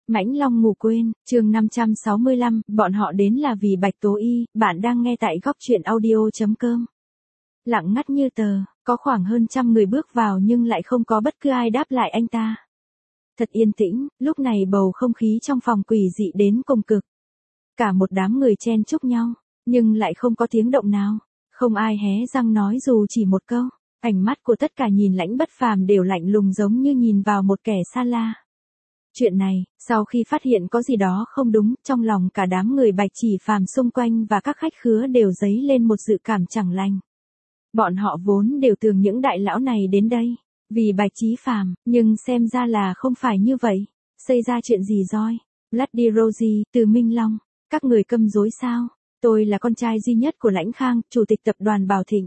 Mãnh Long ngủ quên, chương 565, bọn họ đến là vì Bạch Tố Y, bạn đang nghe tại góc truyện audio.com. Lặng ngắt như tờ, có khoảng hơn 100 người bước vào nhưng lại không có bất cứ ai đáp lại anh ta. Thật yên tĩnh, lúc này bầu không khí trong phòng quỷ dị đến cùng cực. Cả một đám người chen chúc nhau, nhưng lại không có tiếng động nào. Không ai hé răng nói dù chỉ một câu. Ánh mắt của tất cả nhìn Lãnh Bất Phàm đều lạnh lùng giống như nhìn vào một kẻ xa lạ. Chuyện này, sau khi phát hiện có gì đó không đúng, trong lòng cả đám người Bạch Chỉ Phàm xung quanh và các khách khứa đều dấy lên một dự cảm chẳng lành. Bọn họ vốn đều tưởng những đại lão này đến đây vì Bạch Chí Phàm, nhưng xem ra là không phải như vậy. Xảy ra chuyện gì rồi? Bloody Rosie, Từ Minh Long, các người câm dối sao? Tôi là con trai duy nhất của Lãnh Khang, chủ tịch tập đoàn Bảo Thịnh.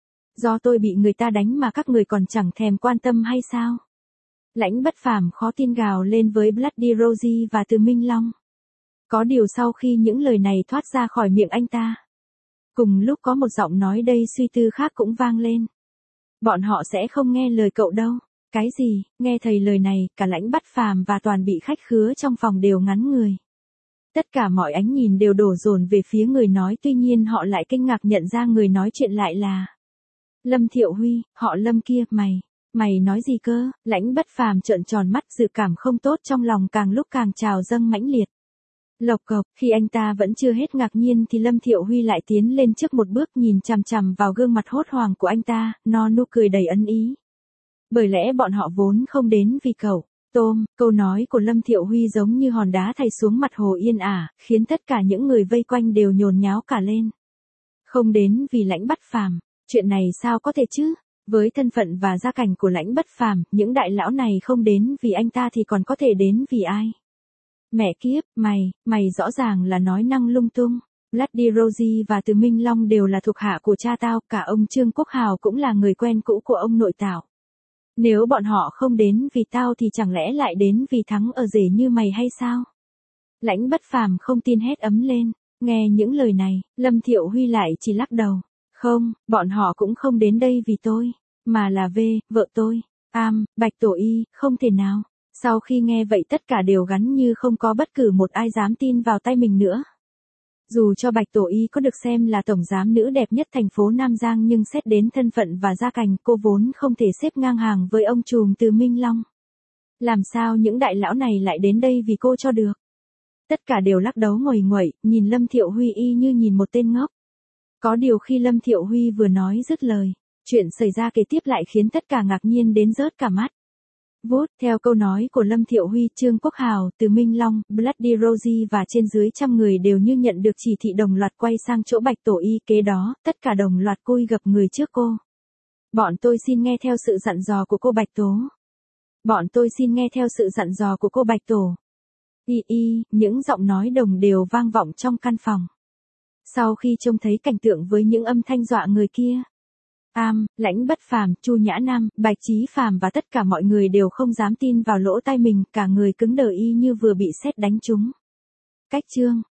Do tôi bị người ta đánh mà các người còn chẳng thèm quan tâm hay sao? Lãnh Bất Phàm khó tin gào lên với Bloody Rosie và Từ Minh Long. Có điều sau khi những lời này thoát ra khỏi miệng anh ta, cùng lúc có một giọng nói đầy suy tư khác cũng vang lên. Bọn họ sẽ không nghe lời cậu đâu. Cái gì? Nghe thấy lời này, cả Lãnh Bất Phàm và toàn bị khách khứa trong phòng đều ngắn người. Tất cả mọi ánh nhìn đều đổ dồn về phía người nói, tuy nhiên họ lại kinh ngạc nhận ra người nói chuyện lại là Lâm Thiệu Huy, họ Lâm kia. Mày nói gì cơ? Lãnh Bất Phàm trợn tròn mắt, dự cảm không tốt trong lòng càng lúc càng trào dâng mãnh liệt. Lộc cộc, khi anh ta vẫn chưa hết ngạc nhiên thì Lâm Thiệu Huy lại tiến lên trước một bước, nhìn chằm chằm vào gương mặt hốt hoảng của anh ta, nụ cười đầy ân ý. Bởi lẽ bọn họ vốn không đến vì cậu. Tôm, câu nói của Lâm Thiệu Huy giống như hòn đá thảy xuống mặt hồ yên ả, khiến tất cả những người vây quanh đều nhốn nháo cả lên. Không đến vì Lãnh Bất Phàm, chuyện này sao có thể chứ? Với thân phận và gia cảnh của Lãnh Bất Phàm, những đại lão này không đến vì anh ta thì còn có thể đến vì ai? Mẹ kiếp, mày rõ ràng là nói năng lung tung. Bloody Rosie và Từ Minh Long đều là thuộc hạ của cha tao, cả ông Trương Quốc Hào cũng là người quen cũ của ông nội tao. Nếu bọn họ không đến vì tao thì chẳng lẽ lại đến vì thắng ở rể như mày hay sao? Lãnh Bất Phàm không tin hét ấm lên. Nghe những lời này, Lâm Thiệu Huy lại chỉ lắc đầu. Không, bọn họ cũng không đến đây vì tôi, mà là vợ tôi. Bạch Tổ Y, không thể nào. Sau khi nghe vậy tất cả đều gắn như không có bất cứ một ai dám tin vào tay mình nữa. Dù cho Bạch Tổ Y có được xem là tổng giám nữ đẹp nhất thành phố Nam Giang, nhưng xét đến thân phận và gia cảnh, cô vốn không thể xếp ngang hàng với ông trùm Từ Minh Long. Làm sao những đại lão này lại đến đây vì cô cho được? Tất cả đều lắc đầu nguẩy nguẩy, nhìn Lâm Thiệu Huy y như nhìn một tên ngốc. Có điều khi Lâm Thiệu Huy vừa nói dứt lời, chuyện xảy ra kế tiếp lại khiến tất cả ngạc nhiên đến rớt cả mắt. Theo câu nói của Lâm Thiệu Huy, Trương Quốc Hào, Từ Minh Long, Bloody Rosie và trên dưới 100 người đều như nhận được chỉ thị đồng loạt quay sang chỗ Bạch Tổ Y, kế đó, tất cả đồng loạt cúi gập người trước cô. Bọn tôi xin nghe theo sự dặn dò của cô Bạch Tố. Bọn tôi xin nghe theo sự dặn dò của cô Bạch Tổ. Những giọng nói đồng đều vang vọng trong căn phòng. Sau khi trông thấy cảnh tượng với những âm thanh dọa người kia, Lãnh Bất Phàm, Chu Nhã Nam, Bạch Chí Phàm và tất cả mọi người đều không dám tin vào lỗ tai mình, cả người cứng đờ y như vừa bị sét đánh trúng. Cách chương